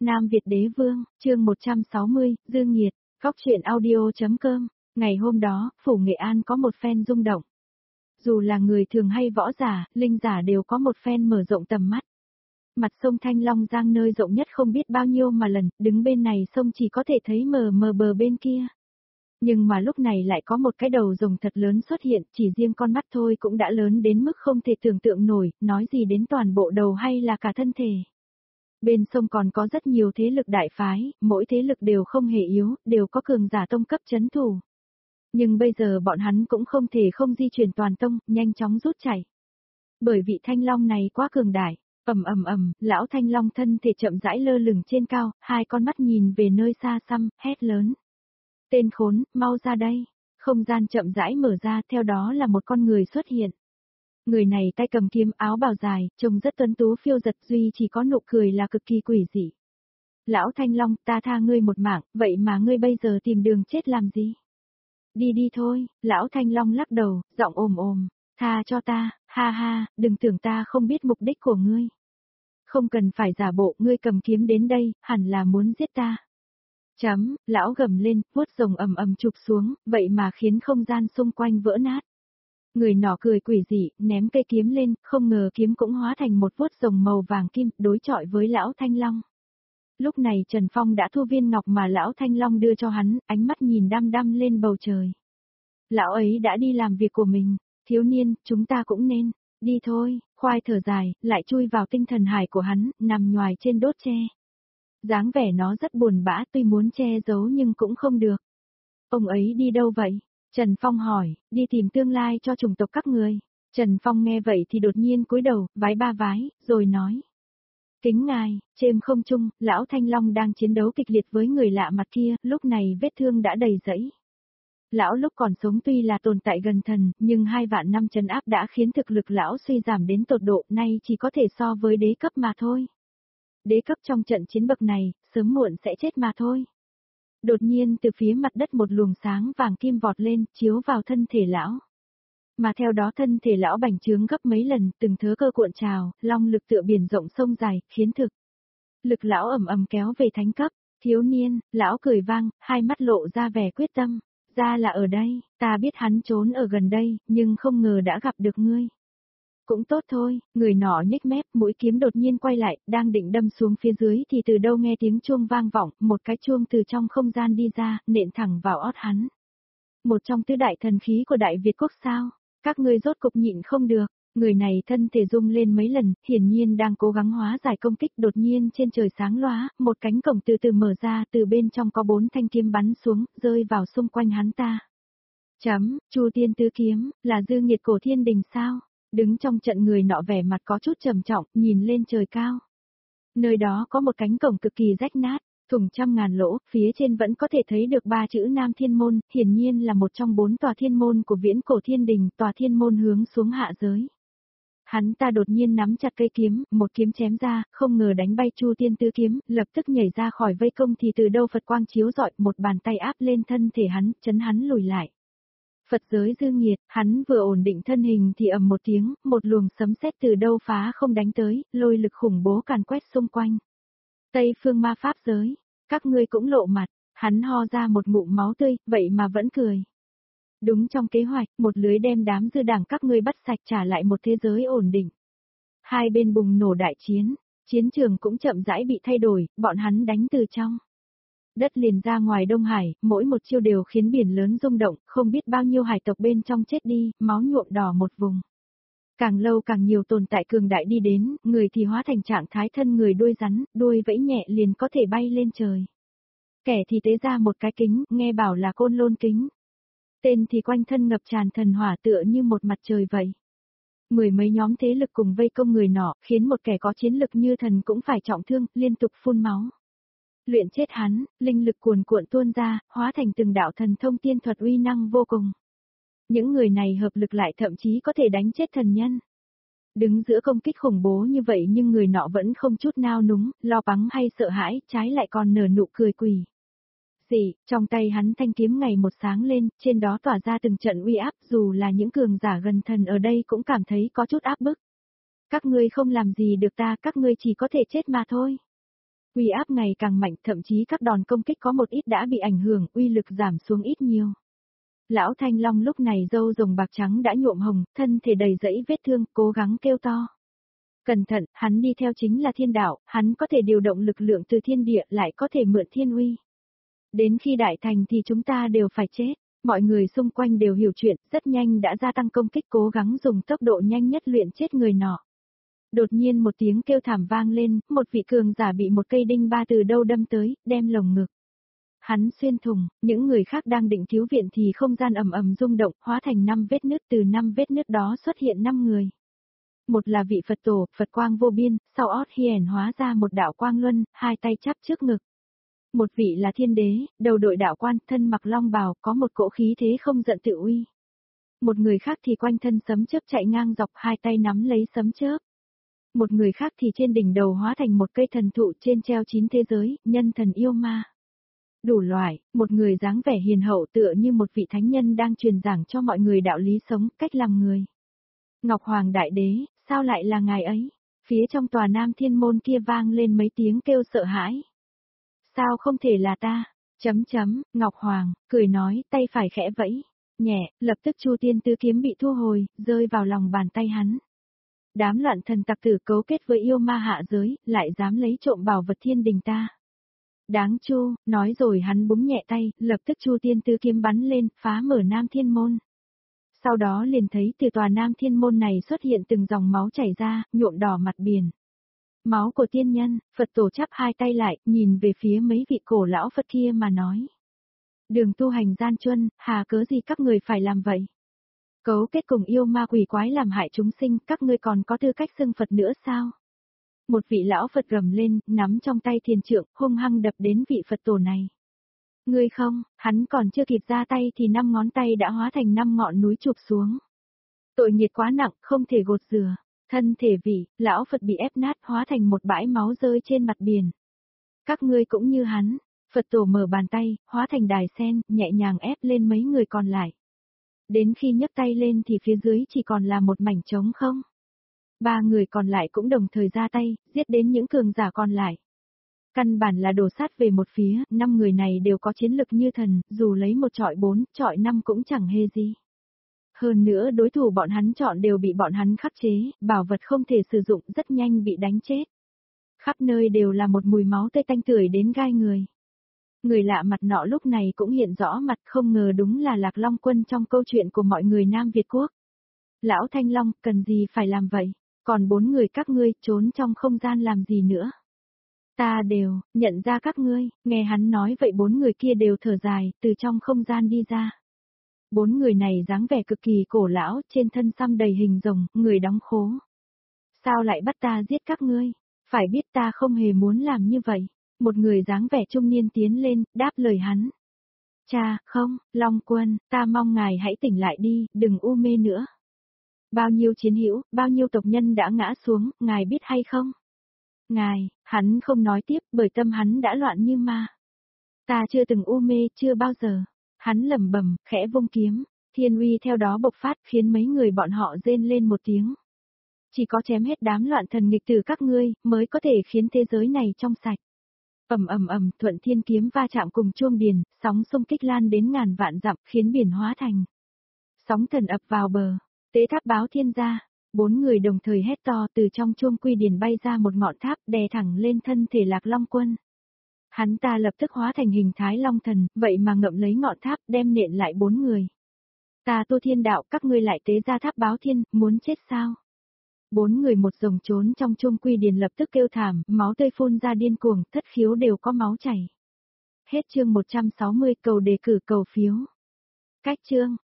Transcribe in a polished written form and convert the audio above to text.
Nam Việt Đế Vương, chương 160, Dương Nghiệt, Góc truyện audio.com. Ngày hôm đó, phủ Nghệ An có một phen rung động. Dù là người thường hay võ giả, linh giả đều có một phen mở rộng tầm mắt. Mặt sông Thanh Long Giang nơi rộng nhất không biết bao nhiêu mà lần, đứng bên này sông chỉ có thể thấy mờ mờ bờ bên kia. Nhưng mà lúc này lại có một cái đầu rồng thật lớn xuất hiện, chỉ riêng con mắt thôi cũng đã lớn đến mức không thể tưởng tượng nổi, nói gì đến toàn bộ đầu hay là cả thân thể. Bên sông còn có rất nhiều thế lực đại phái, mỗi thế lực đều không hề yếu, đều có cường giả tông cấp trấn thủ. Nhưng bây giờ bọn hắn cũng không thể không di chuyển toàn tông, nhanh chóng rút chạy. Bởi vị Thanh Long này quá cường đại, lão Thanh Long thân thể chậm rãi lơ lửng trên cao, hai con mắt nhìn về nơi xa xăm, hét lớn. Tên khốn, mau ra đây. Không gian chậm rãi mở ra, theo đó là một con người xuất hiện. Người này tay cầm kiếm, áo bào dài, trông rất tuấn tú phiêu giật, duy chỉ có nụ cười là cực kỳ quỷ dị. Lão Thanh Long, ta tha ngươi một mạng, vậy mà ngươi bây giờ tìm đường chết làm gì? Đi đi thôi, lão Thanh Long lắc đầu, giọng ồm, tha cho ta, ha ha, đừng tưởng ta không biết mục đích của ngươi. Không cần phải giả bộ, ngươi cầm kiếm đến đây, hẳn là muốn giết ta. Lão gầm lên, vuốt rồng ầm chụp xuống, vậy mà khiến không gian xung quanh vỡ nát. Người nọ cười quỷ dị, ném cây kiếm lên, không ngờ kiếm cũng hóa thành một vuốt rồng màu vàng kim, đối chọi với lão Thanh Long. Lúc này Trần Phong đã thu viên ngọc mà lão Thanh Long đưa cho hắn, ánh mắt nhìn đăm đăm lên bầu trời. Lão ấy đã đi làm việc của mình, thiếu niên, chúng ta cũng nên, đi thôi, khoai thở dài, lại chui vào tinh thần hải của hắn, nằm nhoài trên đốt tre. Dáng vẻ nó rất buồn bã, tuy muốn che giấu nhưng cũng không được. Ông ấy đi đâu vậy? Trần Phong hỏi, đi tìm tương lai cho chủng tộc các người. Trần Phong nghe vậy thì đột nhiên cúi đầu, vái ba vái, rồi nói. Kính ngài, trên không trung, lão Thanh Long đang chiến đấu kịch liệt với người lạ mặt kia, lúc này vết thương đã đầy rẫy. Lão lúc còn sống tuy là tồn tại gần thần, nhưng 2 vạn năm trấn áp đã khiến thực lực lão suy giảm đến tột độ, nay chỉ có thể so với đế cấp mà thôi. Đế cấp trong trận chiến bậc này, sớm muộn sẽ chết mà thôi. Đột nhiên từ phía mặt đất một luồng sáng vàng kim vọt lên, chiếu vào thân thể lão. Mà theo đó thân thể lão bành trướng gấp mấy lần, từng thớ cơ cuộn trào, long lực tựa biển rộng sông dài, khiến thực lực lão ầm kéo về thánh cấp. Thiếu niên, lão cười vang, hai mắt lộ ra vẻ quyết tâm. Ra là ở đây, ta biết hắn trốn ở gần đây, nhưng không ngờ đã gặp được ngươi. Cũng tốt thôi, người nọ nhếch mép, mũi kiếm đột nhiên quay lại, đang định đâm xuống phía dưới thì từ đâu nghe tiếng chuông vang vọng, một cái chuông từ trong không gian đi ra, nện thẳng vào ót hắn. Một trong tứ đại thần khí của Đại Việt quốc sao? Các ngươi rốt cục nhịn không được. Người này thân thể rung lên mấy lần, hiển nhiên đang cố gắng hóa giải công kích, đột nhiên trên trời sáng lóa, một cánh cổng từ từ mở ra, từ bên trong có 4 thanh kiếm bắn xuống, rơi vào xung quanh hắn ta. Chu Tiên Tứ Kiếm, là Dương Nghiệt cổ thiên đình sao? Đứng trong trận người nọ vẻ mặt có chút trầm trọng, nhìn lên trời cao. Nơi đó có một cánh cổng cực kỳ rách nát, thủng trăm ngàn lỗ, phía trên vẫn có thể thấy được 3 chữ Nam Thiên Môn, hiển nhiên là một trong 4 tòa thiên môn của viễn cổ thiên đình, tòa thiên môn hướng xuống hạ giới. Hắn ta đột nhiên nắm chặt cây kiếm, một kiếm chém ra, không ngờ đánh bay Chu Tiên Tứ Kiếm, lập tức nhảy ra khỏi vây công thì từ đâu Phật quang chiếu rọi, một bàn tay áp lên thân thể hắn, chấn hắn lùi lại. Phật giới Dương Nghiệt, hắn vừa ổn định thân hình thì ầm một tiếng, một luồng sấm sét từ đâu phá không đánh tới, lôi lực khủng bố càn quét xung quanh. Tây phương ma pháp giới, các ngươi cũng lộ mặt, hắn ho ra một ngụm máu tươi, vậy mà vẫn cười. Đúng trong kế hoạch, một lưới đem đám dư đảng các ngươi bắt sạch trả lại một thế giới ổn định. Hai bên bùng nổ đại chiến, chiến trường cũng chậm rãi bị thay đổi, bọn hắn đánh từ trong đất liền ra ngoài Đông Hải, mỗi một chiêu đều khiến biển lớn rung động, không biết bao nhiêu hải tộc bên trong chết đi, máu nhuộm đỏ một vùng. Càng lâu càng nhiều tồn tại cường đại đi đến, người thì hóa thành trạng thái thân người đuôi rắn, đuôi vẫy nhẹ liền có thể bay lên trời. Kẻ thì tế ra một cái kính, nghe bảo là Côn Lôn kính. Tên thì quanh thân ngập tràn thần hỏa tựa như một mặt trời vậy. Mười mấy nhóm thế lực cùng vây công người nọ, khiến một kẻ có chiến lực như thần cũng phải trọng thương, liên tục phun máu. Luyện chết hắn, linh lực cuồn cuộn tuôn ra, hóa thành từng đạo thần thông tiên thuật uy năng vô cùng. Những người này hợp lực lại thậm chí có thể đánh chết thần nhân. Đứng giữa công kích khủng bố như vậy nhưng người nọ vẫn không chút nao núng, lo lắng hay sợ hãi, trái lại còn nở nụ cười quỷ. Trong tay hắn thanh kiếm ngày một sáng lên, trên đó tỏa ra từng trận uy áp, dù là những cường giả gần thần ở đây cũng cảm thấy có chút áp bức. Các ngươi không làm gì được ta, các ngươi chỉ có thể chết mà thôi. Uy áp ngày càng mạnh, thậm chí các đòn công kích có một ít đã bị ảnh hưởng, uy lực giảm xuống ít nhiều. Lão Thanh Long lúc này râu rồng bạc trắng đã nhuộm hồng, thân thể đầy dẫy vết thương, cố gắng kêu to. Cẩn thận, hắn đi theo chính là thiên đạo, hắn có thể điều động lực lượng từ thiên địa, lại có thể mượn thiên uy. Đến khi đại thành thì chúng ta đều phải chết. Mọi người xung quanh đều hiểu chuyện, rất nhanh đã gia tăng công kích, cố gắng dùng tốc độ nhanh nhất luyện chết người nọ. Đột nhiên một tiếng kêu thảm vang lên, một vị cường giả bị một cây đinh ba từ đâu đâm tới, đem lồng ngực. Hắn xuyên thủng, những người khác đang định cứu viện thì không gian ầm ầm rung động, hóa thành 5 vết nứt, từ 5 vết nứt đó xuất hiện 5 người. Một là vị Phật tổ, Phật quang vô biên, sau ót hiển hóa ra một đạo quang luân, hai tay chắp trước ngực. Một vị là thiên đế, đầu đội đạo quan, thân mặc long bào, có một cỗ khí thế không giận tự uy. Một người khác thì quanh thân sấm chớp chạy ngang dọc, hai tay nắm lấy sấm chớp. Một người khác thì trên đỉnh đầu hóa thành một cây thần thụ, trên treo 9 thế giới, nhân thần yêu ma. Đủ loại, một người dáng vẻ hiền hậu tựa như một vị thánh nhân đang truyền giảng cho mọi người đạo lý sống, cách làm người. Ngọc Hoàng Đại Đế, sao lại là ngài ấy? Phía trong tòa Nam Thiên Môn kia vang lên mấy tiếng kêu sợ hãi. Sao không thể là ta? Ngọc Hoàng, cười nói, tay phải khẽ vẫy. Nhẹ, lập tức Chu Tiên Tứ Kiếm bị thu hồi, rơi vào lòng bàn tay hắn. Đám loạn thần tặc tử cấu kết với yêu ma hạ giới, lại dám lấy trộm bảo vật thiên đình ta. Đáng Chu, nói rồi hắn búng nhẹ tay, lập tức Chu Tiên Tứ Kiếm bắn lên, phá mở Nam Thiên Môn. Sau đó liền thấy từ tòa Nam Thiên Môn này xuất hiện từng dòng máu chảy ra, nhuộm đỏ mặt biển. Máu của tiên nhân, Phật tổ chắp hai tay lại, nhìn về phía mấy vị cổ lão Phật kia mà nói. Đường tu hành gian truân, hà cớ gì các người phải làm vậy? Cấu kết cùng yêu ma quỷ quái làm hại chúng sinh, các ngươi còn có tư cách xưng Phật nữa sao? Một vị lão Phật gầm lên, nắm trong tay thiền trượng, hung hăng đập đến vị Phật tổ này. Ngươi không, hắn còn chưa kịp ra tay thì 5 ngón tay đã hóa thành 5 ngọn núi chụp xuống. Tội nghiệt quá nặng, không thể gột rửa. Thân thể vị, lão Phật bị ép nát hóa thành một bãi máu rơi trên mặt biển. Các ngươi cũng như hắn, Phật tổ mở bàn tay, hóa thành đài sen, nhẹ nhàng ép lên mấy người còn lại. Đến khi nhấc tay lên thì phía dưới chỉ còn là một mảnh trống không. 3 người còn lại cũng đồng thời ra tay, giết đến những cường giả còn lại. Căn bản là đổ sát về một phía, 5 người này đều có chiến lực như thần, dù lấy một trọi 4, trọi 5 cũng chẳng hề gì. Hơn nữa đối thủ bọn hắn chọn đều bị bọn hắn khắc chế, bảo vật không thể sử dụng, rất nhanh bị đánh chết. Khắp nơi đều là một mùi máu tươi tanh tưởi đến gai người. Người lạ mặt nọ lúc này cũng hiện rõ mặt, không ngờ đúng là Lạc Long Quân trong câu chuyện của mọi người Nam Việt Quốc. Lão Thanh Long, cần gì phải làm vậy? Còn 4 người các ngươi trốn trong không gian làm gì nữa? Ta đều, nhận ra các ngươi, nghe hắn nói vậy 4 người kia đều thở dài, từ trong không gian đi ra. 4 người này dáng vẻ cực kỳ cổ lão, trên thân xăm đầy hình rồng, người đóng khố. Sao lại bắt ta giết các ngươi? Phải biết ta không hề muốn làm như vậy. Một người dáng vẻ trung niên tiến lên, đáp lời hắn. Cha, không, Long Quân, ta mong ngài hãy tỉnh lại đi, đừng u mê nữa. Bao nhiêu chiến hữu, bao nhiêu tộc nhân đã ngã xuống, ngài biết hay không? Ngài, hắn không nói tiếp bởi tâm hắn đã loạn như ma. Ta chưa từng u mê, chưa bao giờ. Hắn lẩm bẩm, khẽ vung kiếm, thiên uy theo đó bộc phát khiến mấy người bọn họ rên lên một tiếng. Chỉ có chém hết đám loạn thần nghịch tử các ngươi, mới có thể khiến thế giới này trong sạch. Thuận thiên kiếm va chạm cùng chuông điền, sóng xung kích lan đến ngàn vạn dặm khiến biển hóa thành. Sóng thần ập vào bờ, tế tháp báo thiên gia, 4 người đồng thời hét to từ trong chuông quy điền bay ra một ngọn tháp đè thẳng lên thân thể Lạc Long Quân. Hắn ta lập tức hóa thành hình thái long thần, vậy mà ngậm lấy ngọn tháp đem nện lại 4 người. Ta tu thiên đạo, các ngươi lại tế ra tháp báo thiên, muốn chết sao? 4 người một dòng trốn trong chuông quy điền lập tức kêu thảm, máu tươi phun ra điên cuồng, thất khiếu đều có máu chảy. Hết chương 160, cầu đề cử cầu phiếu. Cách chương